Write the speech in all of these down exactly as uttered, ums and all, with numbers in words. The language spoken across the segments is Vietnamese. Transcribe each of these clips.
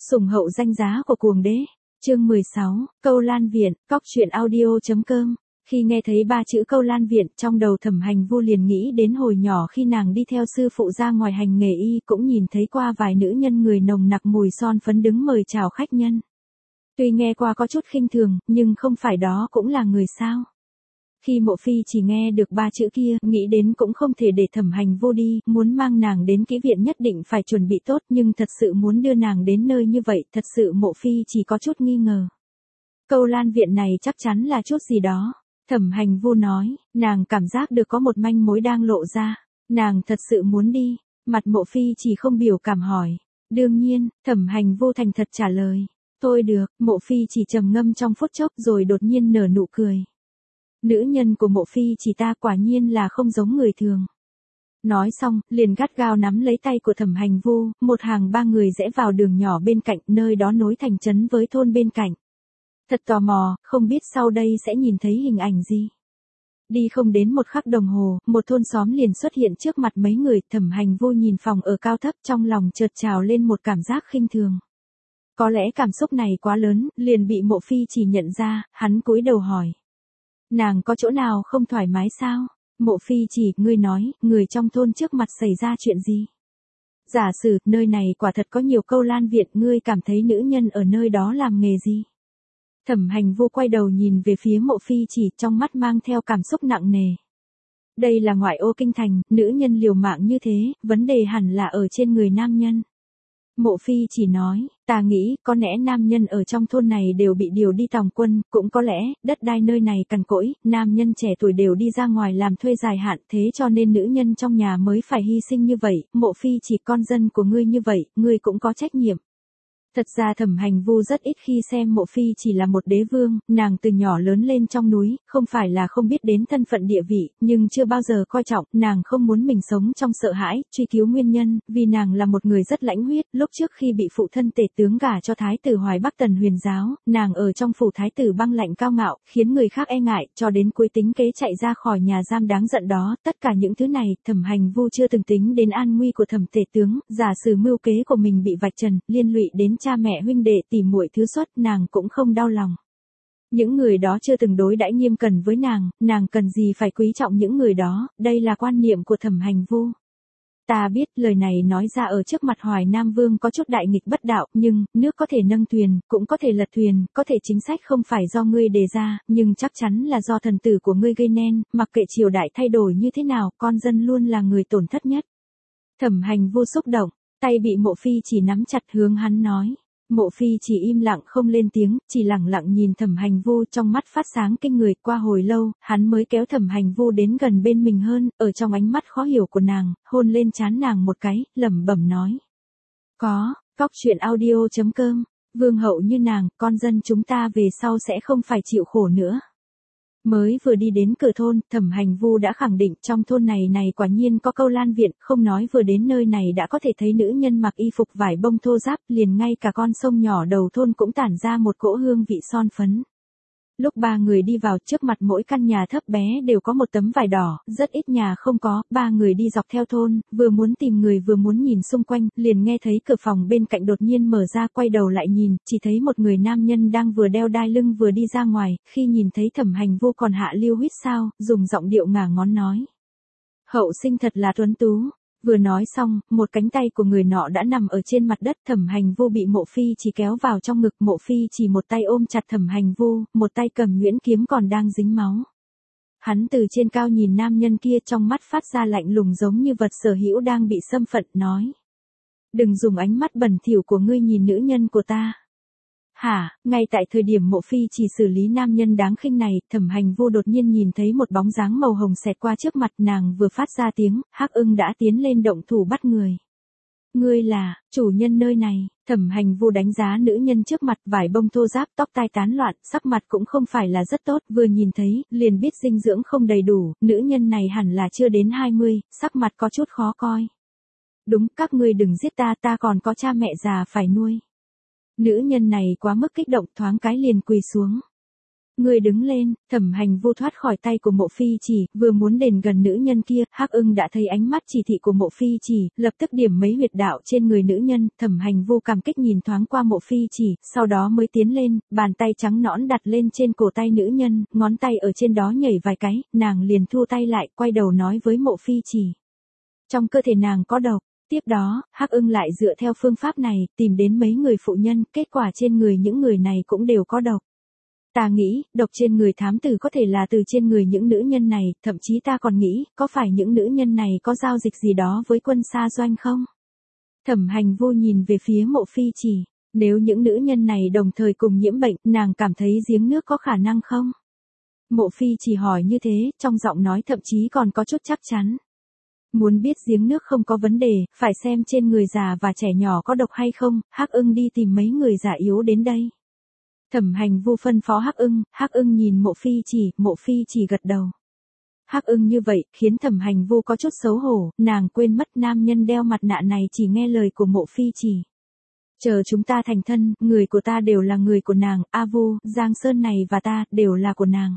Sủng hậu danh giá của cuồng đế. Chương mười sáu, Câu Lan Viện, cóc truyện audio.com. Khi nghe thấy ba chữ Câu Lan Viện, trong đầu Thẩm Hành Vu liền nghĩ đến hồi nhỏ khi nàng đi theo sư phụ ra ngoài hành nghề y, cũng nhìn thấy qua vài nữ nhân người nồng nặc mùi son phấn đứng mời chào khách nhân. Tuy nghe qua có chút khinh thường, nhưng không phải đó cũng là người sao? Khi Mộ Phi chỉ nghe được ba chữ kia, nghĩ đến cũng không thể để Thẩm Hành Vu đi, muốn mang nàng đến kỹ viện nhất định phải chuẩn bị tốt, nhưng thật sự muốn đưa nàng đến nơi như vậy, thật sự Mộ Phi chỉ có chút nghi ngờ. Câu Lan Viện này chắc chắn là chút gì đó. Thẩm Hành Vu nói, nàng cảm giác được có một manh mối đang lộ ra, nàng thật sự muốn đi. Mặt Mộ Phi chỉ không biểu cảm hỏi. Đương nhiên, Thẩm Hành Vu thành thật trả lời. Thôi được, Mộ Phi chỉ trầm ngâm trong phút chốc rồi đột nhiên nở nụ cười. Nữ nhân của Mộ Phi chỉ ta quả nhiên là không giống người thường. Nói xong, liền gắt gao nắm lấy tay của Thẩm Hành Vu, một hàng ba người rẽ vào đường nhỏ bên cạnh, nơi đó nối thành trấn với thôn bên cạnh. Thật tò mò, không biết sau đây sẽ nhìn thấy hình ảnh gì. Đi không đến một khắc đồng hồ, một thôn xóm liền xuất hiện trước mặt mấy người. Thẩm Hành Vu nhìn phòng ở cao thấp, trong lòng chợt trào lên một cảm giác khinh thường. Có lẽ cảm xúc này quá lớn, liền bị Mộ Phi chỉ nhận ra, hắn cúi đầu hỏi. Nàng có chỗ nào không thoải mái sao? Mộ Phi chỉ, ngươi nói, người trong thôn trước mặt xảy ra chuyện gì? Giả sử, nơi này quả thật có nhiều Câu Lan Viện, ngươi cảm thấy nữ nhân ở nơi đó làm nghề gì? Thẩm Hành Vu quay đầu nhìn về phía Mộ Phi chỉ, trong mắt mang theo cảm xúc nặng nề. Đây là ngoại ô kinh thành, nữ nhân liều mạng như thế, vấn đề hẳn là ở trên người nam nhân. Mộ Phi chỉ nói, ta nghĩ, có lẽ nam nhân ở trong thôn này đều bị điều đi tòng quân, cũng có lẽ, đất đai nơi này cằn cỗi, nam nhân trẻ tuổi đều đi ra ngoài làm thuê dài hạn, thế cho nên nữ nhân trong nhà mới phải hy sinh như vậy. Mộ Phi chỉ, con dân của ngươi như vậy, ngươi cũng có trách nhiệm. Thật ra Thẩm Hành Vu rất ít khi xem Mộ Phi chỉ là một đế vương, nàng từ nhỏ lớn lên trong núi, không phải là không biết đến thân phận địa vị, nhưng chưa bao giờ coi trọng, nàng không muốn mình sống trong sợ hãi, truy cứu nguyên nhân, vì nàng là một người rất lãnh huyết, lúc trước khi bị phụ thân tể tướng gả cho thái tử Hoài Bắc Tần Huyền giáo, nàng ở trong phủ thái tử băng lạnh cao ngạo, khiến người khác e ngại, cho đến cuối tính kế chạy ra khỏi nhà giam đáng giận đó, tất cả những thứ này, Thẩm Hành Vu chưa từng tính đến an nguy của Thẩm tể tướng, giả sử mưu kế của mình bị vạch trần, liên lụy đến cha mẹ huynh đệ tỉ muội thứ xuất, nàng cũng không đau lòng. Những người đó chưa từng đối đãi nghiêm cẩn với nàng, nàng cần gì phải quý trọng những người đó, đây là quan niệm của Thẩm Hành Vu. Ta biết lời này nói ra ở trước mặt Hoài Nam Vương có chút đại nghịch bất đạo, nhưng, nước có thể nâng thuyền, cũng có thể lật thuyền, có thể chính sách không phải do ngươi đề ra, nhưng chắc chắn là do thần tử của ngươi gây nên, mặc kệ triều đại thay đổi như thế nào, con dân luôn là người tổn thất nhất. Thẩm Hành Vu xúc động, tay bị Mộ Phi chỉ nắm chặt hướng hắn nói. Mộ Phi chỉ im lặng không lên tiếng, chỉ lặng lặng nhìn Thẩm Hành Vu, trong mắt phát sáng kinh người. Qua hồi lâu, hắn mới kéo Thẩm Hành Vu đến gần bên mình hơn, ở trong ánh mắt khó hiểu của nàng, hôn lên trán nàng một cái, lẩm bẩm nói. Có, cóc truyện audio.com, vương hậu như nàng, con dân chúng ta về sau sẽ không phải chịu khổ nữa. Mới vừa đi đến cửa thôn, Thẩm Hành Vu đã khẳng định trong thôn này này quả nhiên có Câu Lan Viện, không nói vừa đến nơi này đã có thể thấy nữ nhân mặc y phục vải bông thô ráp, liền ngay cả con sông nhỏ đầu thôn cũng tản ra một cỗ hương vị son phấn. Lúc ba người đi vào, trước mặt mỗi căn nhà thấp bé đều có một tấm vải đỏ, rất ít nhà không có. Ba người đi dọc theo thôn, vừa muốn tìm người vừa muốn nhìn xung quanh, liền nghe thấy cửa phòng bên cạnh đột nhiên mở ra, quay đầu lại nhìn, chỉ thấy một người nam nhân đang vừa đeo đai lưng vừa đi ra ngoài. Khi nhìn thấy Thẩm Hành Vu còn hạ lưu huýt sao, dùng giọng điệu ngả ngón nói. Hậu sinh thật là tuấn tú. Vừa nói xong, một cánh tay của người nọ đã nằm ở trên mặt đất. Thẩm Hành Vu bị Mộ Phi chỉ kéo vào trong ngực. Mộ Phi chỉ một tay ôm chặt Thẩm Hành Vu, một tay cầm nhuyễn kiếm còn đang dính máu. Hắn từ trên cao nhìn nam nhân kia, trong mắt phát ra lạnh lùng giống như vật sở hữu đang bị xâm phạm, nói. Đừng dùng ánh mắt bẩn thỉu của ngươi nhìn nữ nhân của ta. Hả, ngay tại thời điểm Mộ Phi chỉ xử lý nam nhân đáng khinh này, Thẩm Hành Vu đột nhiên nhìn thấy một bóng dáng màu hồng xẹt qua trước mặt nàng, vừa phát ra tiếng, Hắc Ưng đã tiến lên động thủ bắt người. Ngươi là, chủ nhân nơi này. Thẩm Hành Vu đánh giá nữ nhân trước mặt, vải bông thô ráp, tóc tai tán loạn, sắc mặt cũng không phải là rất tốt, vừa nhìn thấy, liền biết dinh dưỡng không đầy đủ, nữ nhân này hẳn là chưa đến hai mươi, sắc mặt có chút khó coi. Đúng, các ngươi đừng giết ta, ta còn có cha mẹ già phải nuôi. Nữ nhân này quá mức kích động, thoáng cái liền quỳ xuống. Ngươi đứng lên. Thẩm Hành Vu thoát khỏi tay của Mộ Phi Chỉ, vừa muốn đến gần nữ nhân kia, Hắc Ưng đã thấy ánh mắt chỉ thị của Mộ Phi Chỉ, lập tức điểm mấy huyệt đạo trên người nữ nhân. Thẩm Hành Vu cảm kích nhìn thoáng qua Mộ Phi Chỉ, sau đó mới tiến lên, bàn tay trắng nõn đặt lên trên cổ tay nữ nhân, ngón tay ở trên đó nhảy vài cái, nàng liền thu tay lại, quay đầu nói với Mộ Phi Chỉ. Trong cơ thể nàng có độc. Tiếp đó, Hắc Ưng lại dựa theo phương pháp này, tìm đến mấy người phụ nhân, kết quả trên người những người này cũng đều có độc. Ta nghĩ, độc trên người thám tử có thể là từ trên người những nữ nhân này, thậm chí ta còn nghĩ, có phải những nữ nhân này có giao dịch gì đó với quân Sa Doanh không? Thẩm Hành Vu nhìn về phía Mộ Phi Chỉ, nếu những nữ nhân này đồng thời cùng nhiễm bệnh, nàng cảm thấy giếng nước có khả năng không? Mộ Phi Chỉ hỏi như thế, trong giọng nói thậm chí còn có chút chắc chắn. Muốn biết giếng nước không có vấn đề, phải xem trên người già và trẻ nhỏ có độc hay không. Hắc Ưng đi tìm mấy người già yếu đến đây. Thẩm Hành Vu phân phó Hắc Ưng, Hắc Ưng nhìn Mộ Phi Chỉ, Mộ Phi Chỉ gật đầu. Hắc Ưng như vậy, khiến Thẩm Hành Vu có chút xấu hổ, nàng quên mất nam nhân đeo mặt nạ này chỉ nghe lời của Mộ Phi Chỉ. Chờ chúng ta thành thân, người của ta đều là người của nàng, A Vu, Giang Sơn này và ta, đều là của nàng.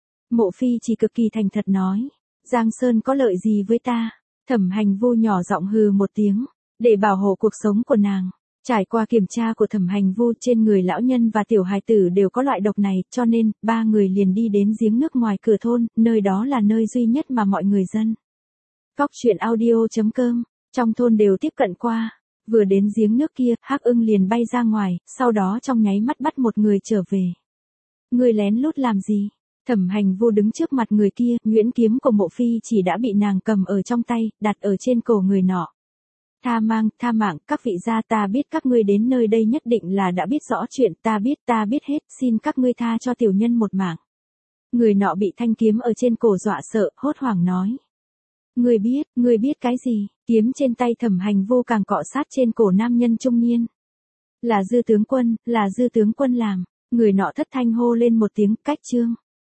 Mộ Phi Chỉ cực kỳ thành thật nói, Giang Sơn có lợi gì với ta? Thẩm Hành Vu nhỏ giọng hừ một tiếng, để bảo hộ cuộc sống của nàng. Trải qua kiểm tra của Thẩm Hành Vu, trên người lão nhân và tiểu hài tử đều có loại độc này, cho nên, ba người liền đi đến giếng nước ngoài cửa thôn, nơi đó là nơi duy nhất mà mọi người dân. Cóc truyện audio chấm com, trong thôn đều tiếp cận qua. Vừa đến giếng nước kia, Hắc Ưng liền bay ra ngoài, sau đó trong nháy mắt bắt một người trở về. Người lén lút làm gì? Thẩm Hành Vu đứng trước mặt người kia, nhuyễn kiếm của Mộ Phi Chỉ đã bị nàng cầm ở trong tay, đặt ở trên cổ người nọ. Tha mang, tha mạng, các vị gia, ta biết các ngươi đến nơi đây nhất định là đã biết rõ chuyện, ta biết, ta biết hết, xin các ngươi tha cho tiểu nhân một mạng. Người nọ bị thanh kiếm ở trên cổ dọa sợ, hốt hoảng nói. Ngươi biết, ngươi biết cái gì? Kiếm trên tay Thẩm Hành Vu càng cọ sát trên cổ nam nhân trung niên. Là Dư tướng quân, là Dư tướng quân làm. Người nọ thất thanh hô lên một tiếng, cách trương.